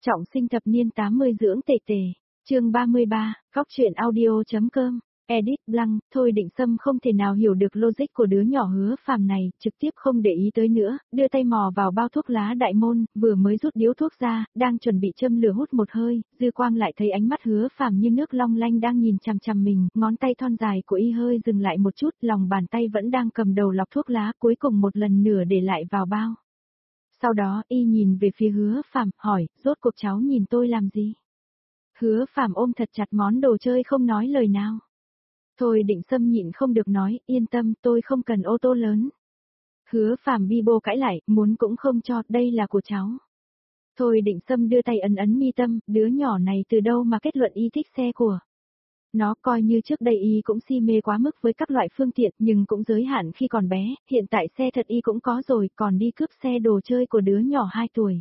Trọng sinh thập niên 80 dưỡng tề tề. Chương 33, góc truyện audio.com. Edit Blanc, Thôi Định Sâm không thể nào hiểu được logic của đứa nhỏ Hứa Phàm này, trực tiếp không để ý tới nữa, đưa tay mò vào bao thuốc lá đại môn, vừa mới rút điếu thuốc ra, đang chuẩn bị châm lửa hút một hơi, dư quang lại thấy ánh mắt Hứa Phàm như nước long lanh đang nhìn chằm chằm mình, ngón tay thon dài của y hơi dừng lại một chút, lòng bàn tay vẫn đang cầm đầu lọc thuốc lá, cuối cùng một lần nữa để lại vào bao. Sau đó y nhìn về phía Hứa Phàm, hỏi, rốt cuộc cháu nhìn tôi làm gì? Hứa Phàm ôm thật chặt món đồ chơi không nói lời nào. Thôi Định Sâm nhịn không được nói, yên tâm, tôi không cần ô tô lớn. Hứa Phàm bi bô cãi lại, muốn cũng không cho, đây là của cháu. Thôi Định Sâm đưa tay ấn ấn mi tâm, đứa nhỏ này từ đâu mà kết luận y thích xe của. Nó coi như trước đây y cũng si mê quá mức với các loại phương tiện nhưng cũng giới hạn khi còn bé, hiện tại xe thật y cũng có rồi, còn đi cướp xe đồ chơi của đứa nhỏ 2 tuổi.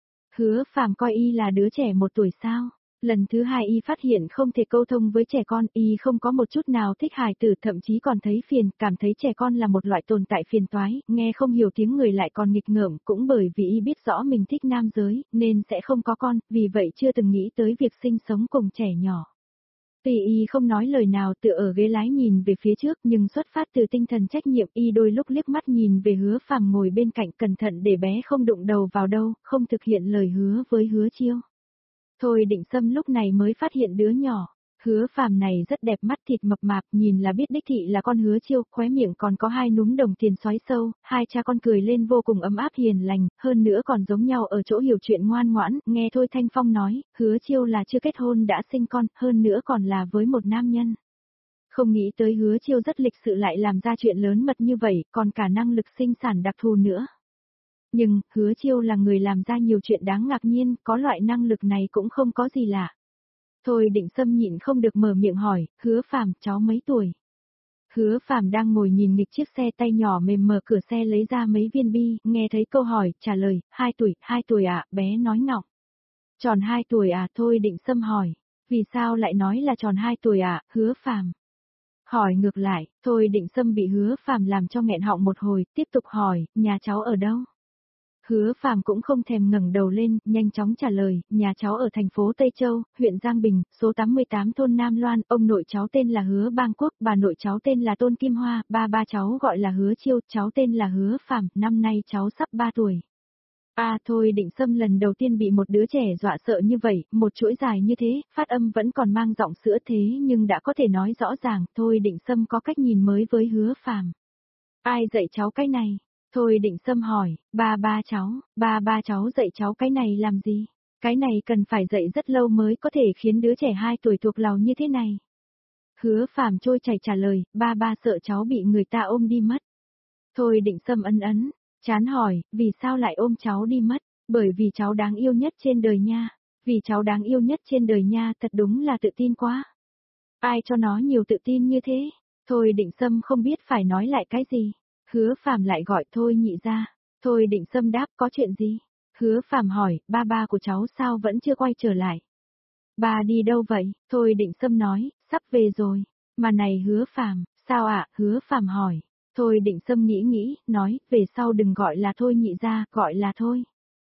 Hứa Phàm coi y là đứa trẻ 1 tuổi sao? Lần thứ 2 y phát hiện không thể câu thông với trẻ con, y không có một chút nào thích hài tử, thậm chí còn thấy phiền, cảm thấy trẻ con là một loại tồn tại phiền toái, nghe không hiểu tiếng người lại còn nghịch ngợm, cũng bởi vì y biết rõ mình thích nam giới, nên sẽ không có con, vì vậy chưa từng nghĩ tới việc sinh sống cùng trẻ nhỏ. Tuy y không nói lời nào tựa ở ghế lái nhìn về phía trước nhưng xuất phát từ tinh thần trách nhiệm y đôi lúc liếc mắt nhìn về Hứa Phàm ngồi bên cạnh cẩn thận để bé không đụng đầu vào đâu, không thực hiện lời hứa với Hứa Chiêu. Thôi Định Sâm lúc này mới phát hiện đứa nhỏ, Hứa Phàm này rất đẹp, mắt thịt mập mạp, nhìn là biết đích thị là con Hứa Chiêu, khóe miệng còn có 2 núm đồng tiền xoáy sâu, hai cha con cười lên vô cùng ấm áp hiền lành, hơn nữa còn giống nhau ở chỗ hiểu chuyện ngoan ngoãn, nghe Thôi Thanh Phong nói, Hứa Chiêu là chưa kết hôn đã sinh con, hơn nữa còn là với một nam nhân. Không nghĩ tới Hứa Chiêu rất lịch sự lại làm ra chuyện lớn mật như vậy, còn cả năng lực sinh sản đặc thù nữa. Nhưng, Hứa Chiêu là người làm ra nhiều chuyện đáng ngạc nhiên, có loại năng lực này cũng không có gì lạ. Thôi Định Sâm nhịn không được mở miệng hỏi, Hứa Phàm, cháu mấy tuổi? Hứa Phàm đang ngồi nhìn nghịch chiếc xe, tay nhỏ mềm mở cửa xe lấy ra mấy viên bi, nghe thấy câu hỏi, trả lời, 2 tuổi ạ, bé nói ngọng. Tròn 2 tuổi à, Thôi Định Sâm hỏi, vì sao lại nói là tròn 2 tuổi ạ, Hứa Phàm? Hỏi ngược lại, Thôi Định Sâm bị Hứa Phàm làm cho nghẹn họng một hồi, tiếp tục hỏi, nhà cháu ở đâu? Hứa Phàm cũng không thèm ngẩng đầu lên, nhanh chóng trả lời, nhà cháu ở thành phố Tây Châu, huyện Giang Bình, số 88 thôn Nam Loan, ông nội cháu tên là Hứa Bang Quốc, bà nội cháu tên là Tôn Kim Hoa, ba cháu gọi là Hứa Chiêu, cháu tên là Hứa Phàm, năm nay cháu sắp 3 tuổi. Thôi Định Sâm lần đầu tiên bị một đứa trẻ dọa sợ như vậy, một chuỗi dài như thế, phát âm vẫn còn mang giọng sữa thế nhưng đã có thể nói rõ ràng, Thôi Định Sâm có cách nhìn mới với Hứa Phàm. Ai dạy cháu cái này? Thôi Định Sâm hỏi, ba cháu dạy cháu cái này làm gì? Cái này cần phải dạy rất lâu mới có thể khiến đứa trẻ 2 tuổi thuộc lòng như thế này. Hứa Phàm trôi chảy trả lời, ba sợ cháu bị người ta ôm đi mất. Thôi Định Sâm ấn, chán hỏi, vì sao lại ôm cháu đi mất? Bởi vì cháu đáng yêu nhất trên đời nha. Vì cháu đáng yêu nhất trên đời nha, thật đúng là tự tin quá. Ai cho nó nhiều tự tin như thế? Thôi Định Sâm không biết phải nói lại cái gì. Hứa Phàm lại gọi Thôi nhị ra. Thôi Định Sâm đáp, có chuyện gì? Hứa Phàm hỏi, ba của cháu sao vẫn chưa quay trở lại? Ba đi đâu vậy? Thôi Định Sâm nói, sắp về rồi. Mà này Hứa Phàm, sao ạ? Hứa Phàm hỏi. Thôi Định Sâm nghĩ, nói, về sau đừng gọi là Thôi nhị ra, gọi là Thôi.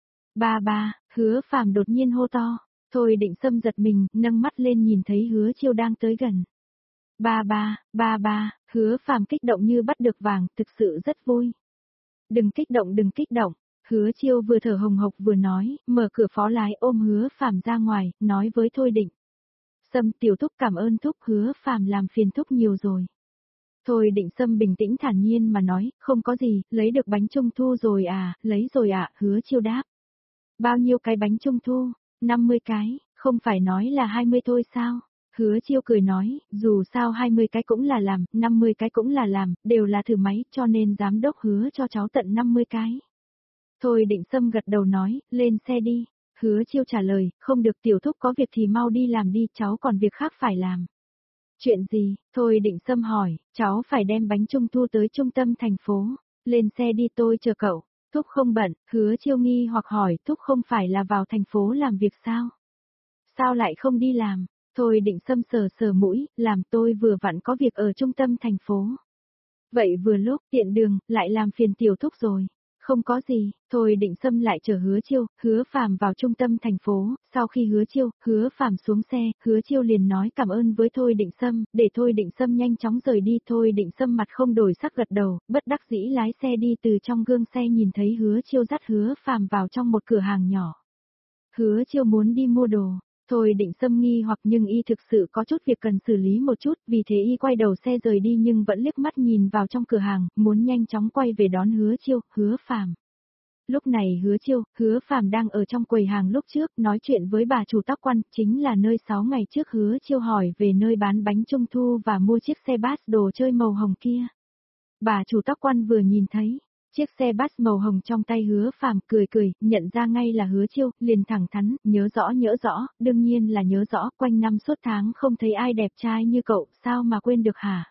Ba, Hứa Phàm đột nhiên hô to. Thôi Định Sâm giật mình, nâng mắt lên nhìn thấy Hứa Chiêu đang tới gần. Ba, Hứa Phàm kích động như bắt được vàng, thực sự rất vui. Đừng kích động, Hứa Chiêu vừa thở hồng hộc vừa nói, mở cửa phó lái ôm Hứa Phàm ra ngoài, nói với Thôi Định Sâm, tiểu thúc cảm ơn thúc, Hứa Phàm làm phiền thúc nhiều rồi. Thôi Định Sâm bình tĩnh thản nhiên mà nói, không có gì, lấy được bánh trung thu rồi à, lấy rồi ạ, Hứa Chiêu đáp. Bao nhiêu cái bánh trung thu? 50 cái, không phải nói là 20 thôi sao? Hứa Chiêu cười nói, dù sao 20 cái cũng là làm, 50 cái cũng là làm, đều là thử máy, cho nên giám đốc hứa cho cháu tận 50 cái. Thôi Định Sâm gật đầu nói, lên xe đi. Hứa Chiêu trả lời, không được, tiểu thúc có việc thì mau đi làm đi, cháu còn việc khác phải làm. Chuyện gì? Thôi Định Sâm hỏi, cháu phải đem bánh trung thu tới trung tâm thành phố. Lên xe đi, tôi chờ cậu. Thúc không bận, Hứa Chiêu nghi hoặc hỏi, thúc không phải là vào thành phố làm việc sao? Sao lại không đi làm? Thôi Định Sâm sờ mũi, làm tôi vừa vặn có việc ở trung tâm thành phố. Vậy vừa lúc tiện đường, lại làm phiền tiểu thúc rồi. Không có gì, Thôi Định Sâm lại chở Hứa Chiêu, Hứa Phàm vào trung tâm thành phố, sau khi Hứa Phàm xuống xe, Hứa Chiêu liền nói cảm ơn với Thôi Định Sâm, để Thôi Định Sâm nhanh chóng rời đi. Thôi Định Sâm mặt không đổi sắc gật đầu, bất đắc dĩ lái xe đi. Từ trong gương xe nhìn thấy Hứa Chiêu dắt Hứa Phàm vào trong một cửa hàng nhỏ. Hứa Chiêu muốn đi mua đồ. Thôi Định Sâm nghi hoặc nhưng y thực sự có chút việc cần xử lý một chút, vì thế y quay đầu xe rời đi nhưng vẫn liếc mắt nhìn vào trong cửa hàng, muốn nhanh chóng quay về đón Hứa Chiêu, Hứa Phàm. Lúc này Hứa Phàm đang ở trong quầy hàng lúc trước nói chuyện với bà chủ tóc quan, chính là nơi 6 ngày trước Hứa Chiêu hỏi về nơi bán bánh trung thu và mua chiếc xe bus đồ chơi màu hồng kia. Bà chủ tóc quan vừa nhìn thấy chiếc xe bus màu hồng trong tay Hứa Phàm cười, nhận ra ngay là Hứa Chiêu, liền thẳng thắn, nhớ rõ, đương nhiên là nhớ rõ, quanh năm suốt tháng không thấy ai đẹp trai như cậu, sao mà quên được hả?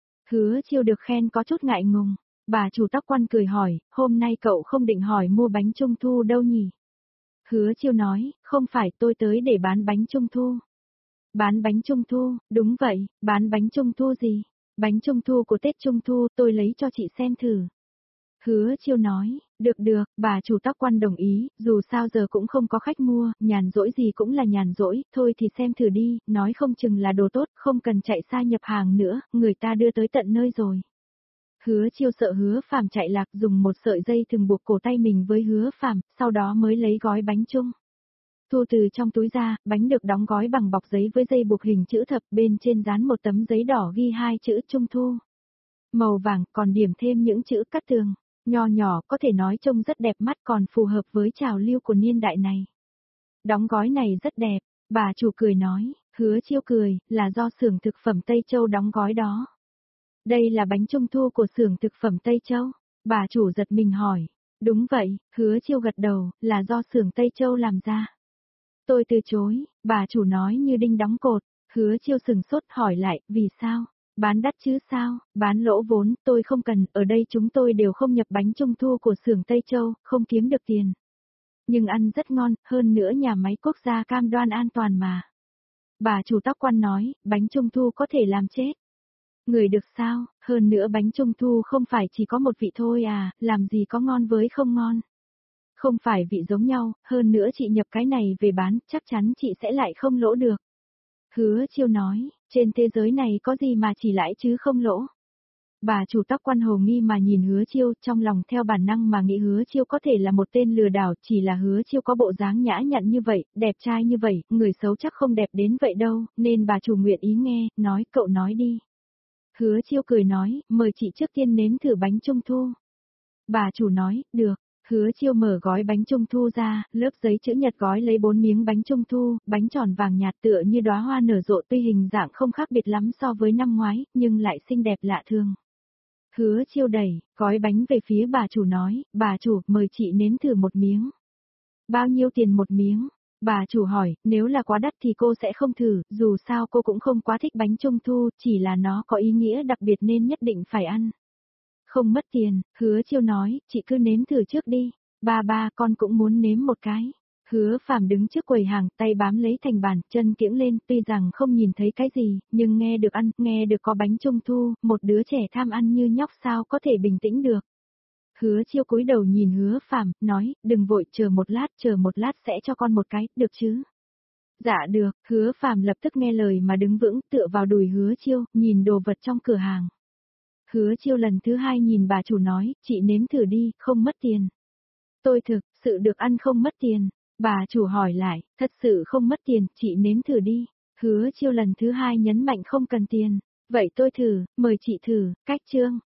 Hứa Chiêu được khen có chút ngại ngùng, bà chủ tóc quan cười hỏi, hôm nay cậu không định hỏi mua bánh trung thu đâu nhỉ? Hứa Chiêu nói, không phải tôi tới để bán bánh trung thu. Bán bánh trung thu, đúng vậy, bán bánh trung thu gì? Bánh trung thu của Tết Trung Thu tôi lấy cho chị xem thử. Hứa Chiêu nói, được, bà chủ tóc quan đồng ý, dù sao giờ cũng không có khách mua, nhàn rỗi gì cũng là nhàn rỗi, thôi thì xem thử đi, nói không chừng là đồ tốt, không cần chạy xa nhập hàng nữa, người ta đưa tới tận nơi rồi. Hứa Chiêu sợ Hứa Phàm chạy lạc, dùng một sợi dây thừng buộc cổ tay mình với Hứa Phàm, sau đó mới lấy gói bánh trung thu từ trong túi ra, bánh được đóng gói bằng bọc giấy với dây buộc hình chữ thập, bên trên dán một tấm giấy đỏ ghi 2 chữ Trung Thu. Màu vàng, còn điểm thêm những chữ cắt tường, nho nhỏ, có thể nói trông rất đẹp mắt, còn phù hợp với trào lưu của niên đại này. Đóng gói này rất đẹp, bà chủ cười nói, Hứa Chiêu cười, là do xưởng thực phẩm Tây Châu đóng gói đó. Đây là bánh trung thu của xưởng thực phẩm Tây Châu, bà chủ giật mình hỏi. Đúng vậy, Hứa Chiêu gật đầu, là do xưởng Tây Châu làm ra. Tôi từ chối, bà chủ nói như đinh đóng cột. Hứa Chiêu sừng sốt hỏi lại, vì sao? Bán đắt chứ sao? Bán lỗ vốn, tôi không cần, ở đây chúng tôi đều không nhập bánh trung thu của xưởng Tây Châu, không kiếm được tiền. Nhưng ăn rất ngon, hơn nữa nhà máy quốc gia cam đoan an toàn mà. Bà chủ tóc quan nói, bánh trung thu có thể làm chết người được sao? Hơn nữa bánh trung thu không phải chỉ có một vị thôi à, làm gì có ngon với không ngon. Không phải vị giống nhau, hơn nữa chị nhập cái này về bán, chắc chắn chị sẽ lại không lỗ được. Hứa Chiêu nói, trên thế giới này có gì mà chỉ lãi chứ không lỗ. Bà chủ tóc quan hồ nghi mà nhìn Hứa Chiêu, trong lòng theo bản năng mà nghĩ Hứa Chiêu có thể là một tên lừa đảo, chỉ là Hứa Chiêu có bộ dáng nhã nhặn như vậy, đẹp trai như vậy, người xấu chắc không đẹp đến vậy đâu, nên bà chủ nguyện ý nghe, nói cậu nói đi. Hứa Chiêu cười nói, mời chị trước tiên nếm thử bánh trung thu. Bà chủ nói, được. Hứa Chiêu mở gói bánh trung thu ra, lớp giấy chữ nhật gói lấy 4 miếng bánh trung thu, bánh tròn vàng nhạt tựa như đóa hoa nở rộ, tuy hình dạng không khác biệt lắm so với năm ngoái, nhưng lại xinh đẹp lạ thường. Hứa Chiêu đẩy gói bánh về phía bà chủ nói, bà chủ, mời chị nếm thử một miếng. Bao nhiêu tiền một miếng? Bà chủ hỏi, nếu là quá đắt thì cô sẽ không thử, dù sao cô cũng không quá thích bánh trung thu, chỉ là nó có ý nghĩa đặc biệt nên nhất định phải ăn. Không mất tiền, Hứa Chiêu nói, chị cứ nếm thử trước đi. Ba con cũng muốn nếm một cái. Hứa Phàm đứng trước quầy hàng, tay bám lấy thành bàn, chân kiễng lên, tuy rằng không nhìn thấy cái gì, nhưng nghe được ăn, nghe được có bánh trung thu, một đứa trẻ tham ăn như nhóc sao có thể bình tĩnh được. Hứa Chiêu cúi đầu nhìn Hứa Phàm, nói, đừng vội, chờ một lát sẽ cho con một cái, được chứ? Dạ được, Hứa Phàm lập tức nghe lời mà đứng vững, tựa vào đùi Hứa Chiêu, nhìn đồ vật trong cửa hàng. Hứa Chiêu lần thứ 2 nhìn bà chủ nói, chị nếm thử đi, không mất tiền. Tôi thực sự được ăn không mất tiền. Bà chủ hỏi lại, thật sự không mất tiền, chị nếm thử đi. Hứa Chiêu lần thứ 2 nhấn mạnh không cần tiền. Vậy tôi thử, mời chị thử, cách chương.